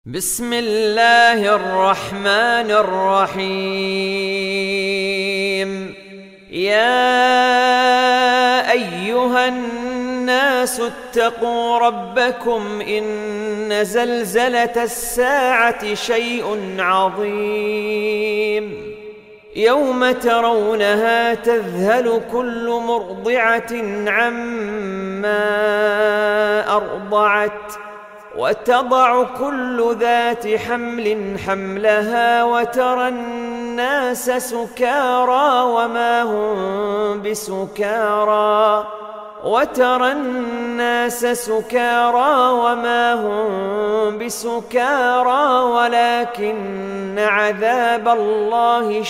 بسم الله الرحمن الرحيم. يا أيها الناس اتقوا ربكم إن زلزلة الساعة شيء عظيم يوم ترونها تذهل كل مرضعة عما أرضعت وتضع كل ذات حمل حملها وترى الناس سكارى وما هم بسكارى ولكن عذاب الله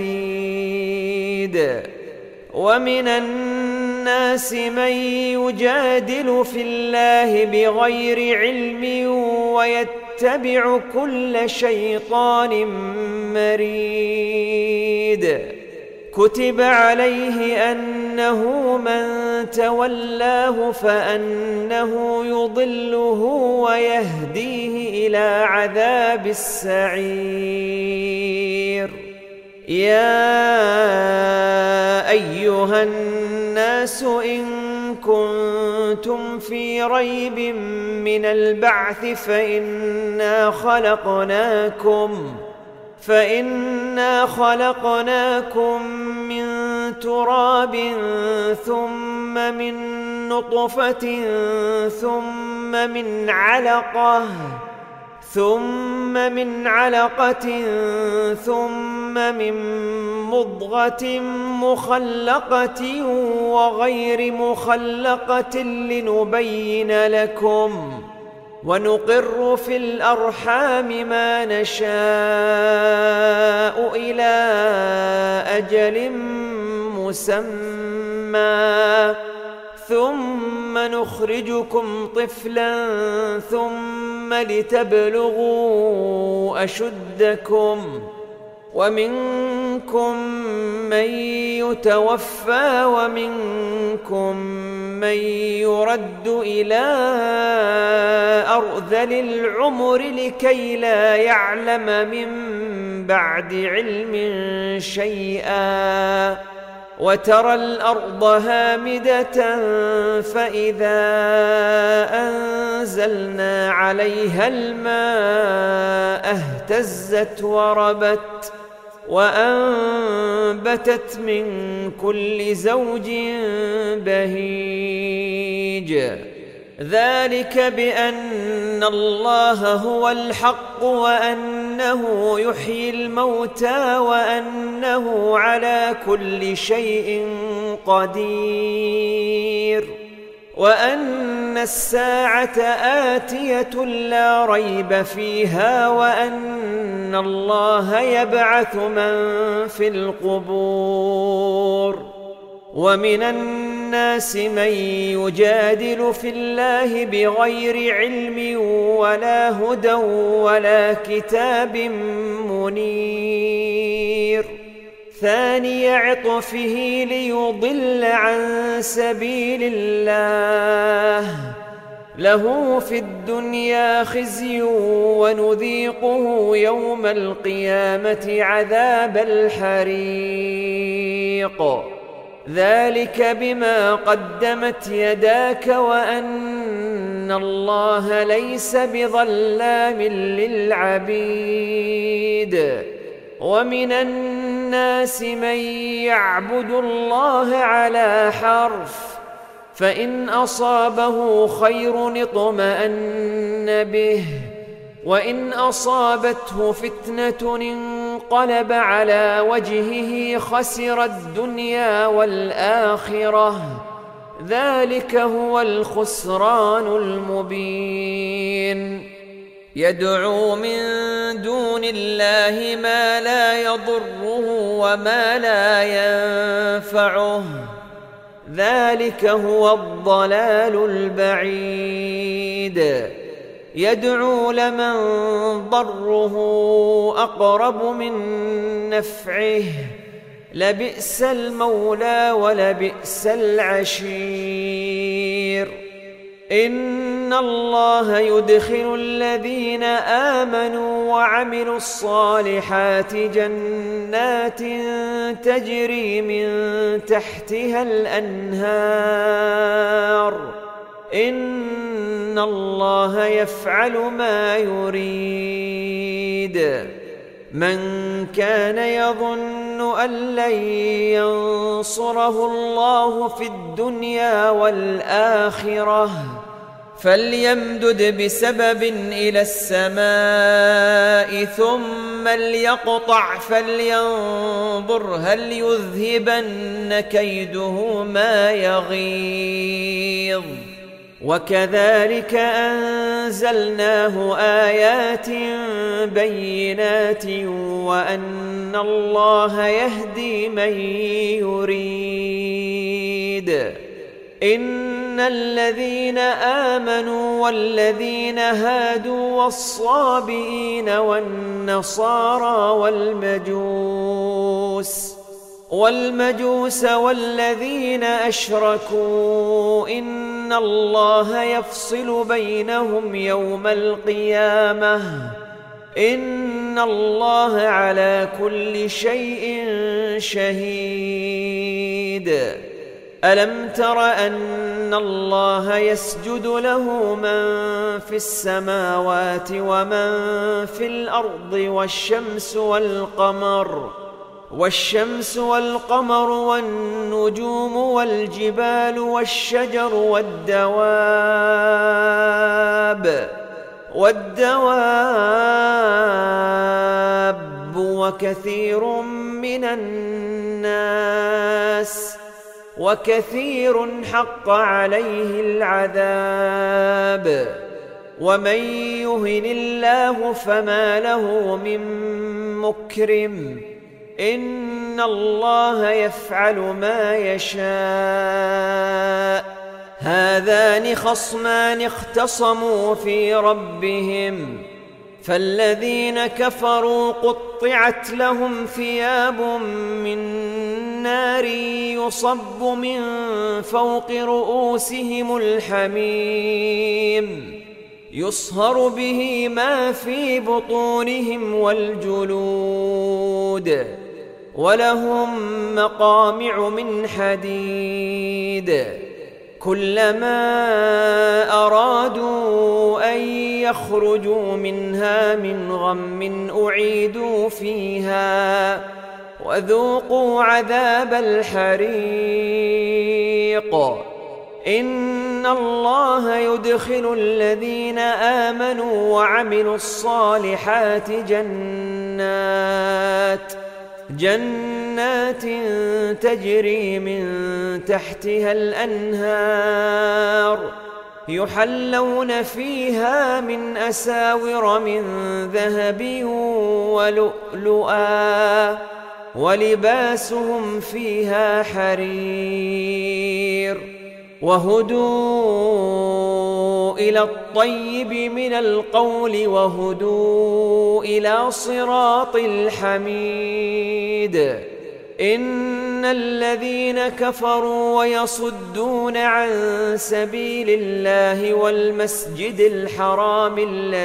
شديد. ومن الناس من يجادل في الله بغير علم ويتبع كل شيطان مريد. كتب عليه أنه من تولاه فأنه يضله ويهديه إلى عذاب السعير. يا أيها الناس إن كنتم في ريب من البعث فإنا خلقناكم من تراب ثم من نطفة ثم من علقة ثم من مضغة مخلقة وغير مخلقة لنبين لكم ونقر في الأرحام ما نشاء إلى أجل مسمى ثم نخرجكم طفلا ثم لتبلغوا أشدكم ومنكم من يتوفى ومنكم من يرد إلى أرذل العمر لكي لا يعلم من بعد علم شيئا. وترى الأرض هامدة فإذا أنزلنا عليها الماء اهتزت وربت وأنبتت من كل زوج بهيج. ذلك بأن الله هو الحق وأنه يحيي الموتى وأنه على كل شيء قدير وأن الساعة آتية لا ريب فيها وأن الله يبعث من في القبور. ومن الناس من يجادل في الله بغير علم ولا هدى ولا كتاب منير. ثاني عطفه ليضل عن سبيل الله له في الدنيا خزي ونذيقه يوم القيامة عذاب الحريق. ذلك بما قدمت يداك وأن الله ليس بظلام للعبيد. ومن الناس من يعبد الله على حرف فإن أصابه خير اطمأن به وإن أصابته فتنة انقلب على وجهه خسر الدنيا والآخرة. ذلك هو الخسران المبين. يدعو من دون الله ما لا يضره وما لا ينفعه. ذلك هو الضلال البعيد. يدعو لمن ضره أقرب من نفعه لبئس المولى ولبئس العشير. إن الله يدخل الذين آمنوا وعملوا الصالحات جنات تجري من تحتها الأنهار إن الله يفعل ما يريد. من كان يظن أن لن ينصره الله في الدنيا والآخرة فليمدد بسبب إلى السماء ثم ليقطع فلينظر هل يذهبن كيده ما يغيظ. وكذلك أنزلناه آيات بينات وأن الله يهدي من يريد. إن الذين آمنوا والذين هادوا والصابئين والنصارى والمجوس والذين أشركوا إن الله يفصل بينهم يوم القيامة إن الله على كل شيء شهيد. ألم تر أن الله يسجد له من في السماوات ومن في الأرض والشمس والقمر والنجوم والجبال والشجر والدواب وكثير من الناس وكثير حق عليه العذاب. ومن يهن الله فما له من مكرم إن الله يفعل ما يشاء. هذان خصمان اختصموا في ربهم فالذين كفروا قطعت لهم ثياب من نار يصب من فوق رؤوسهم الحميم يصهر به ما في بطونهم والجلود ولهم مقامع من حديد كلما أرادوا أن يخرجوا منها من غم أعيدوا فيها وذوقوا عذاب الحريق. إن الله يدخل الذين آمنوا وعملوا الصالحات جنات تجري من تحتها الأنهار يحلون فيها من أساور من ذهب ولؤلؤا ولباسهم فيها حرير وهدوا إلى الطيب من القول وهدوا إلى صراط الحميد. إن الذين كفروا ويصدون عن سبيل الله والمسجد الحرام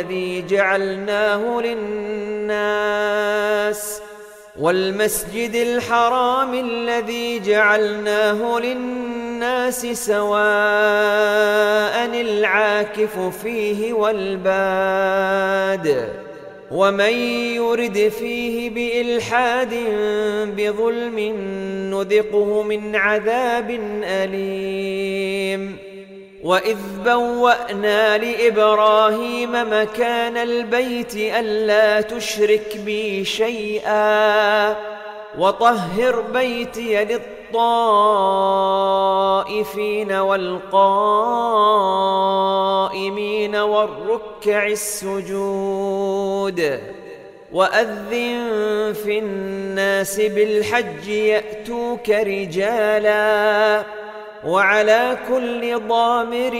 الذي جعلناه للناس سواء العاكف فيه والباد ومن يرد فيه بإلحاد بظلم نذقه من عذاب أليم. وإذ بوأنا لإبراهيم مكان البيت ألا تشرك بي شيئا وطهر بيتي للطائفين والقائمين والركع السجود. وأذن في الناس بالحج يأتوك رجالا وعلى كل ضامر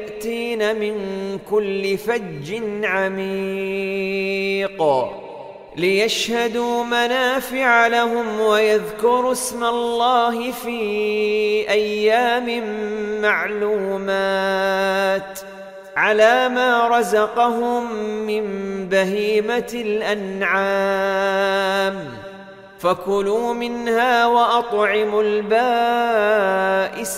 يأتين من كل فج عميق. ليشهدوا منافع لهم ويذكروا اسم الله في أيام معلومات على ما رزقهم من بهيمة الأنعام، فكلوا منها وأطعموا البائس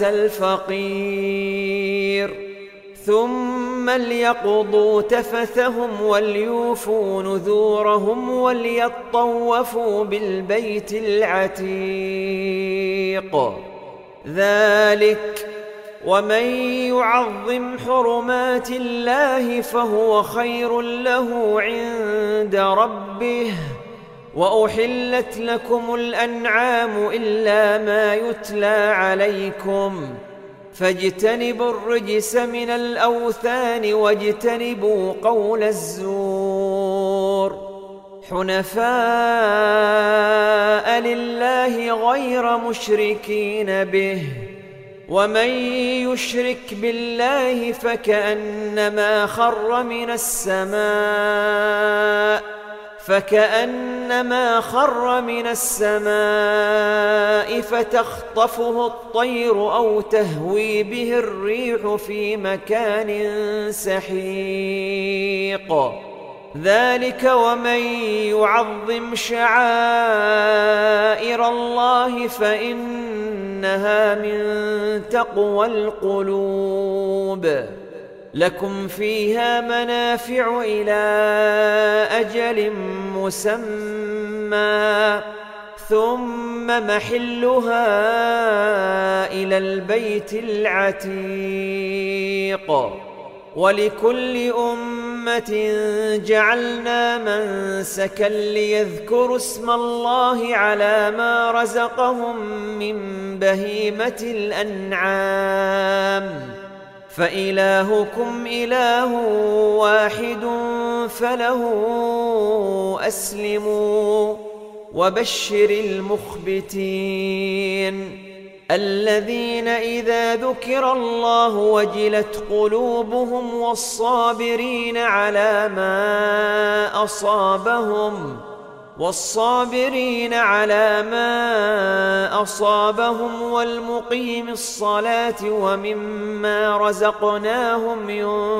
الفقير، ثم ليقضوا تفثهم وليوفوا نذورهم وليطوفوا بالبيت العتيق. ذلك ومن يعظم حرمات الله فهو خير له عند ربه. وأحلت لكم الأنعام إلا ما يتلى عليكم، فاجتنبوا الرجس من الأوثان واجتنبوا قول الزور، حنفاء لله غير مشركين به. ومن يشرك بالله فكأنما خر من السماء فتخطفه الطير أو تهوي به الريح في مكان سحيق. ذلك ومن يعظم شعائر الله فإنها من تقوى القلوب. لكم فيها منافع إلى أجل مسمى، ثم محلها إلى البيت العتيق. ولكل أمة جعلنا منسكا ليذكروا اسم الله على ما رزقهم من بهيمة الأنعام، فإلهكم إله واحد فله أسلموا. وبشر المخبتين الذين إذا ذكر الله وجلت قلوبهم والصابرين على ما أصابهم والمقيم الصلاة ومما رزقناهم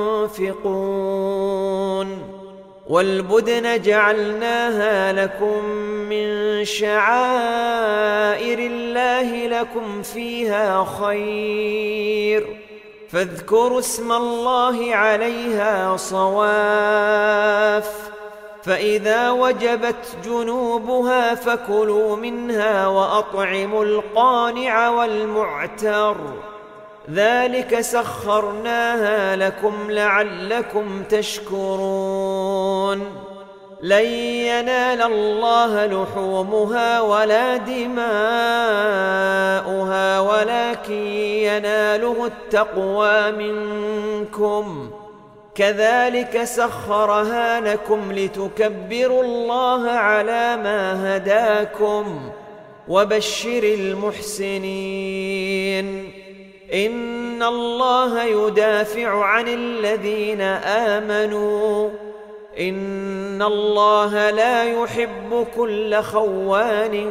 ينفقون. والبدن جعلناها لكم من شعائر الله لكم فيها خير، فاذكروا اسم الله عليها صواف. فإذا وجبت جنوبها فكلوا منها وأطعموا القانع والمعتر، ذلك سخرناها لكم لعلكم تشكرون. لن ينال الله لحومها ولا دماؤها ولكن يناله التقوى منكم. كذلك سخرها لكم لتكبروا الله على ما هداكم. وبشر المحسنين إن الله يدافع عن الذين آمنوا إن الله لا يحب كل خوان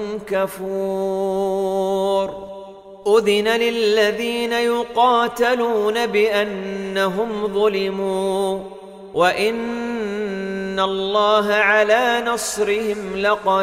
كفور. أذن للذين يقاتلون بأنهم ظلموا وإن الله على نصرهم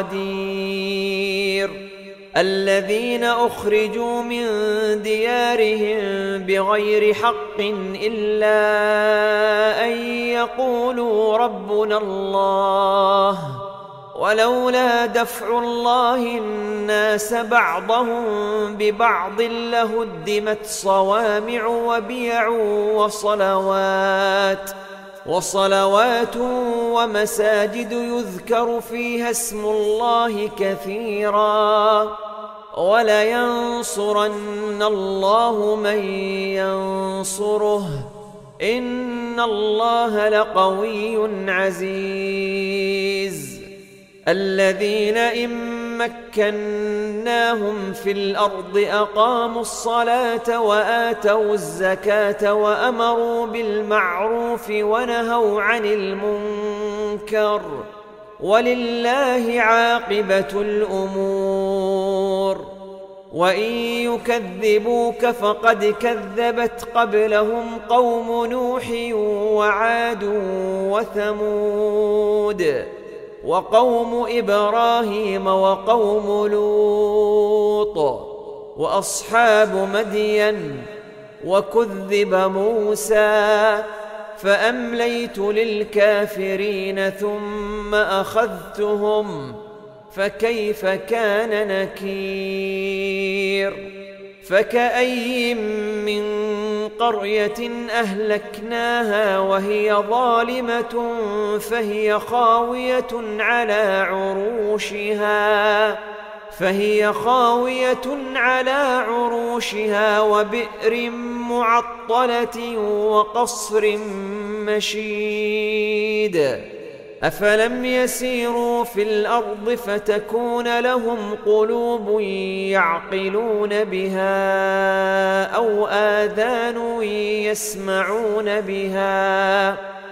لقدير. الذين أخرجوا من ديارهم بغير حق إلا أن يقولوا ربنا الله، ولولا دفع الله الناس بعضهم ببعض لهدمت صوامع وبيع وصلوات ومساجد يذكر فيها اسم الله كثيرا، ولينصرن الله من ينصره إن الله لقوي عزيز. الذين إن مكناهم في الأرض أقاموا الصلاة وآتوا الزكاة وأمروا بالمعروف ونهوا عن المنكر ولله عاقبة الأمور. وإن يكذبوك فقد كذبت قبلهم قوم نوح وعاد وثمود وقوم إبراهيم وقوم لوط وأصحاب مدين، وكذب موسى فأمليت للكافرين ثم أخذتهم فكيف كان نكير. فكأي من قرية أهلكناها وهي ظالمة فهي خاوية على عروشها وبئر معطلة وقصر مشيد. أفلم يسيروا في الأرض فتكون لهم قلوب يعقلون بها أو آذان يسمعون بها،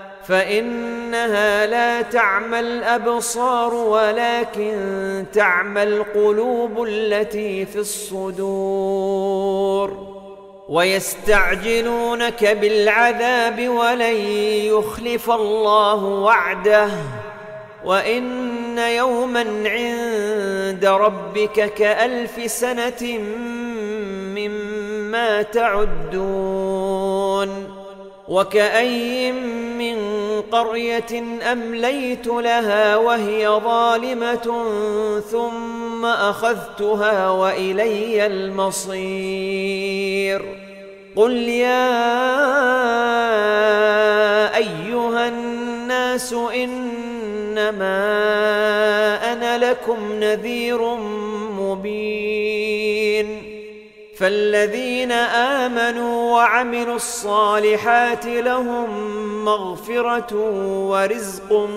فإنها لا تعمى الأبصار ولكن تعمى القلوب التي في الصدور. ويستعجلونك بالعذاب ولن يخلف الله وعده، وإن يوما عند ربك كألف سنة مما تعدون. وكأي من قرية أمليت لها وهي ظالمة ثم أخذتها وإلي المصير. قل يا أيها الناس إنما أنا لكم نذير مبين. فالذين آمنوا وعملوا الصالحات لهم مغفرة ورزق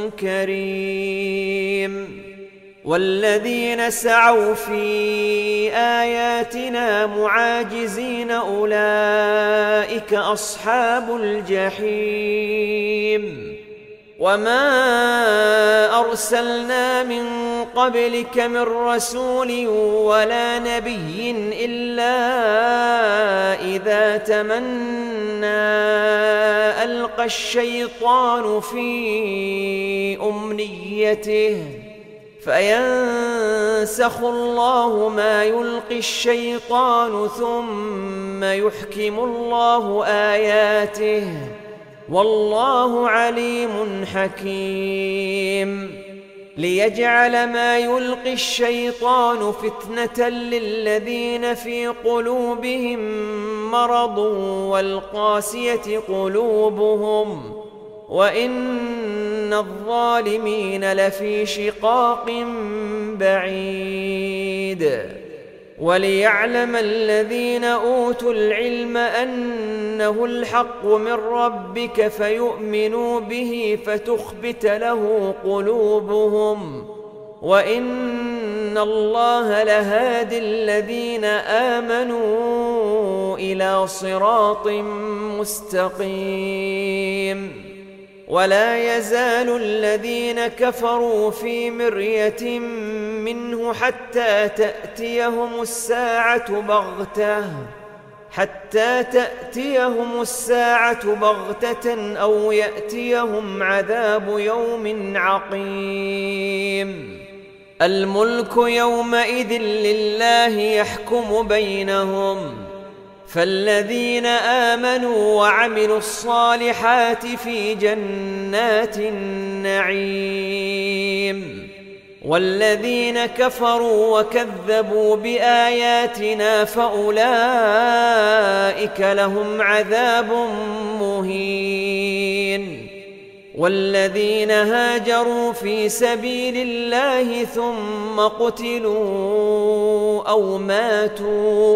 كريم، والذين سعوا في آياتنا معاجزين أولئك أصحاب الجحيم. وما أرسلنا من قبلك من رسول ولا نبي إلا إذا تمنى ألقى الشيطان في أمنيته فينسخ الله ما يلقي الشيطان ثم يحكم الله آياته، والله عليم حكيم. ليجعل ما يلقي الشيطان فتنة للذين في قلوبهم مرض والقاسية قلوبهم، وإن الظالمين لفي شقاق بعيد. وليعلم الذين أوتوا العلم أنه الحق من ربك فيؤمنوا به فتخبت له قلوبهم، وإن الله لهادي الذين آمنوا إلى صراط مستقيم. ولا يزال الذين كفروا في مرية منه حتى تأتيهم الساعة بغتة أو يأتيهم عذاب يوم عقيم. الملك يومئذ لله يحكم بينهم، فالذين آمنوا وعملوا الصالحات في جنات النعيم، والذين كفروا وكذبوا بآياتنا فأولئك لهم عذاب مهين. والذين هاجروا في سبيل الله ثم قتلوا أو ماتوا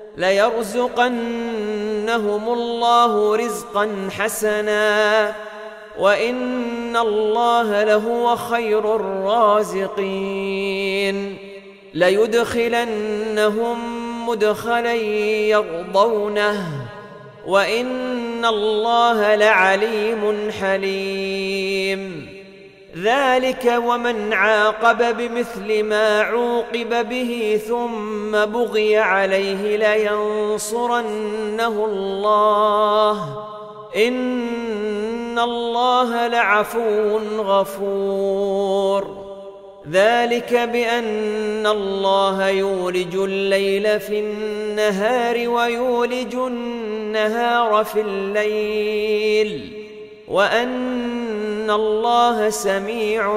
ليرزقنهم الله رزقا حسنا، وإن الله لهو خير الرازقين. ليدخلنهم مدخلا يرضونه، وإن الله لعليم حليم. ذلك ومن عاقب بمثل ما عوقب به ثم بغي عليه لينصرنه الله إن الله لعفو غفور. ذلك بأن الله يولج الليل في النهار ويولج النهار في الليل وأن الله سميع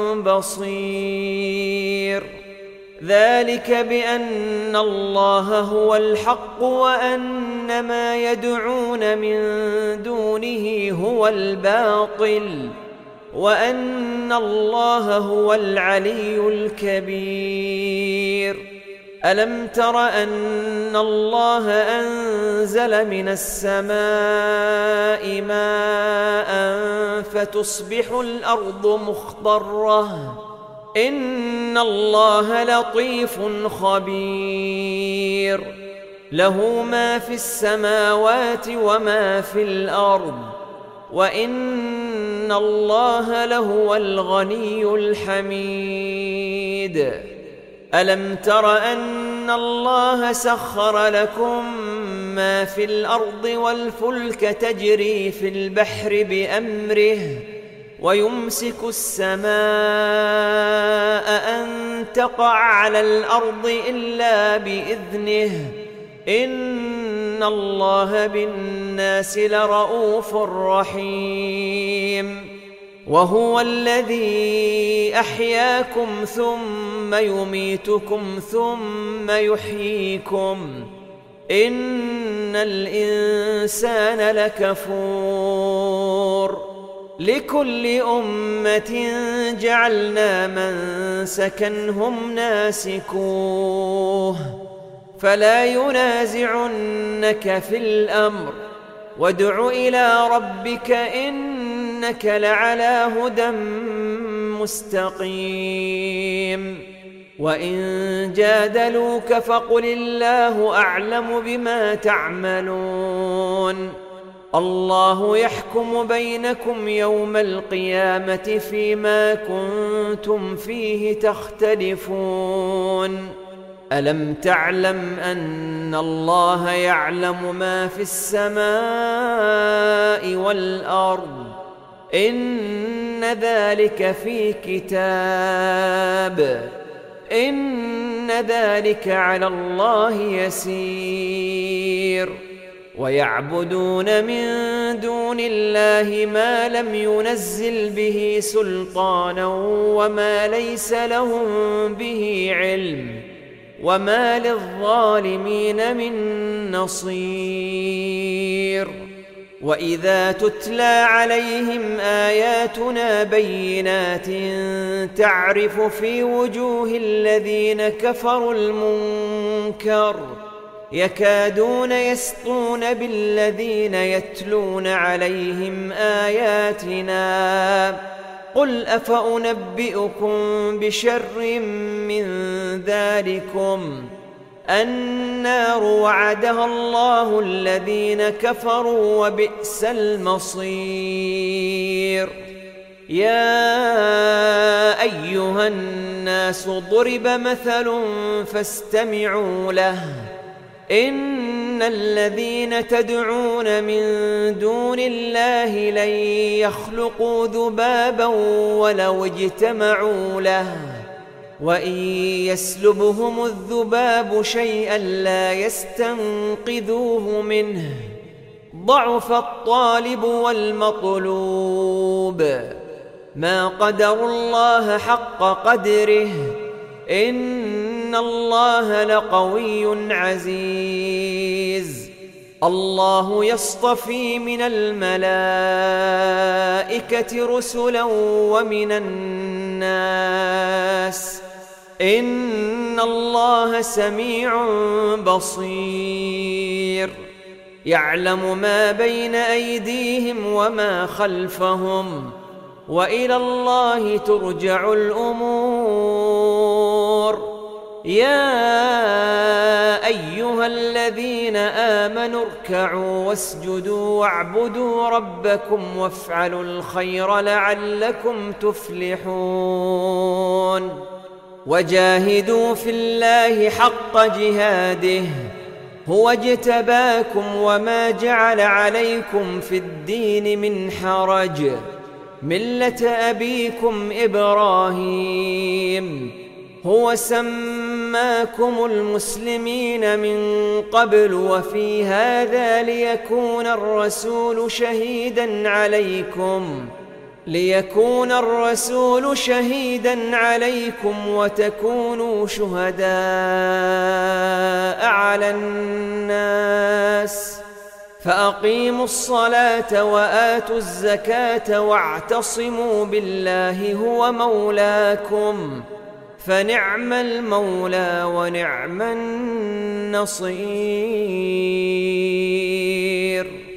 بصير. ذلك بأن الله هو الحق وأن ما يدعون من دونه هو الباطل وأن الله هو العلي الكبير. ألم تر أن الله أنزل من السماء ماء فتصبح الأرض مخضرة إن الله لطيف خبير. له ما في السماوات وما في الأرض وإن الله لهو الغني الحميد. ألم تر أن الله سخر لكم ما في الأرض والفلك تجري في البحر بأمره ويمسك السماء أن تقع على الأرض إلا بإذنه إن الله بالناس لرؤوف رحيم. وهو الذي أحياكم ثم يميتكم ثم يحييكم إن الإنسان لكفور. لكل أمة جعلنا منسكا هم ناسكوه فلا ينازعنك في الأمر وادع إلى ربك إنك لعلى هدى مستقيم. وإن جادلوك فقل الله أعلم بما تعملون. الله يحكم بينكم يوم القيامة فيما كنتم فيه تختلفون. ألم تعلم أن الله يعلم ما في السماء والأرض إن ذلك في كتاب إن ذلك على الله يسير. ويعبدون من دون الله ما لم ينزل به سلطانا وما ليس لهم به علم وما للظالمين من نصير. وإذا تتلى عليهم آياتنا بينات تعرف في وجوه الذين كفروا المنكر يكادون يسطون بالذين يتلون عليهم آياتنا قل أفأنبئكم بشر من ذلكم النار وعدها الله الذين كفروا وبئس المصير. يا أيها الناس ضرب مثل فاستمعوا له إن الذين تدعون من دون الله لن يخلقوا ذبابا ولو اجتمعوا له وإن يسلبهم الذباب شيئا لا يستنقذوه منه ضعف الطالب والمطلوب. ما قدروا الله حق قدره إن الله لقوي عزيز. الله يصطفي من الملائكة رسلا ومن الناس إن الله سميع بصير. يعلم ما بين أيديهم وما خلفهم وإلى الله ترجع الأمور. يا أيها الذين آمنوا اركعوا واسجدوا واعبدوا ربكم وافعلوا الخير لعلكم تفلحون وجاهدوا في الله حق جهاده هو اجتباكم وما جعل عليكم في الدين من حرج ملة أبيكم إبراهيم هو سماكم المسلمين من قبل وفي هذا ليكون الرسول شهيدا عليكم وتكونوا شهداء على الناس فأقيموا الصلاة وآتوا الزكاة واعتصموا بالله هو مولاكم فنعم المولى ونعم النصير.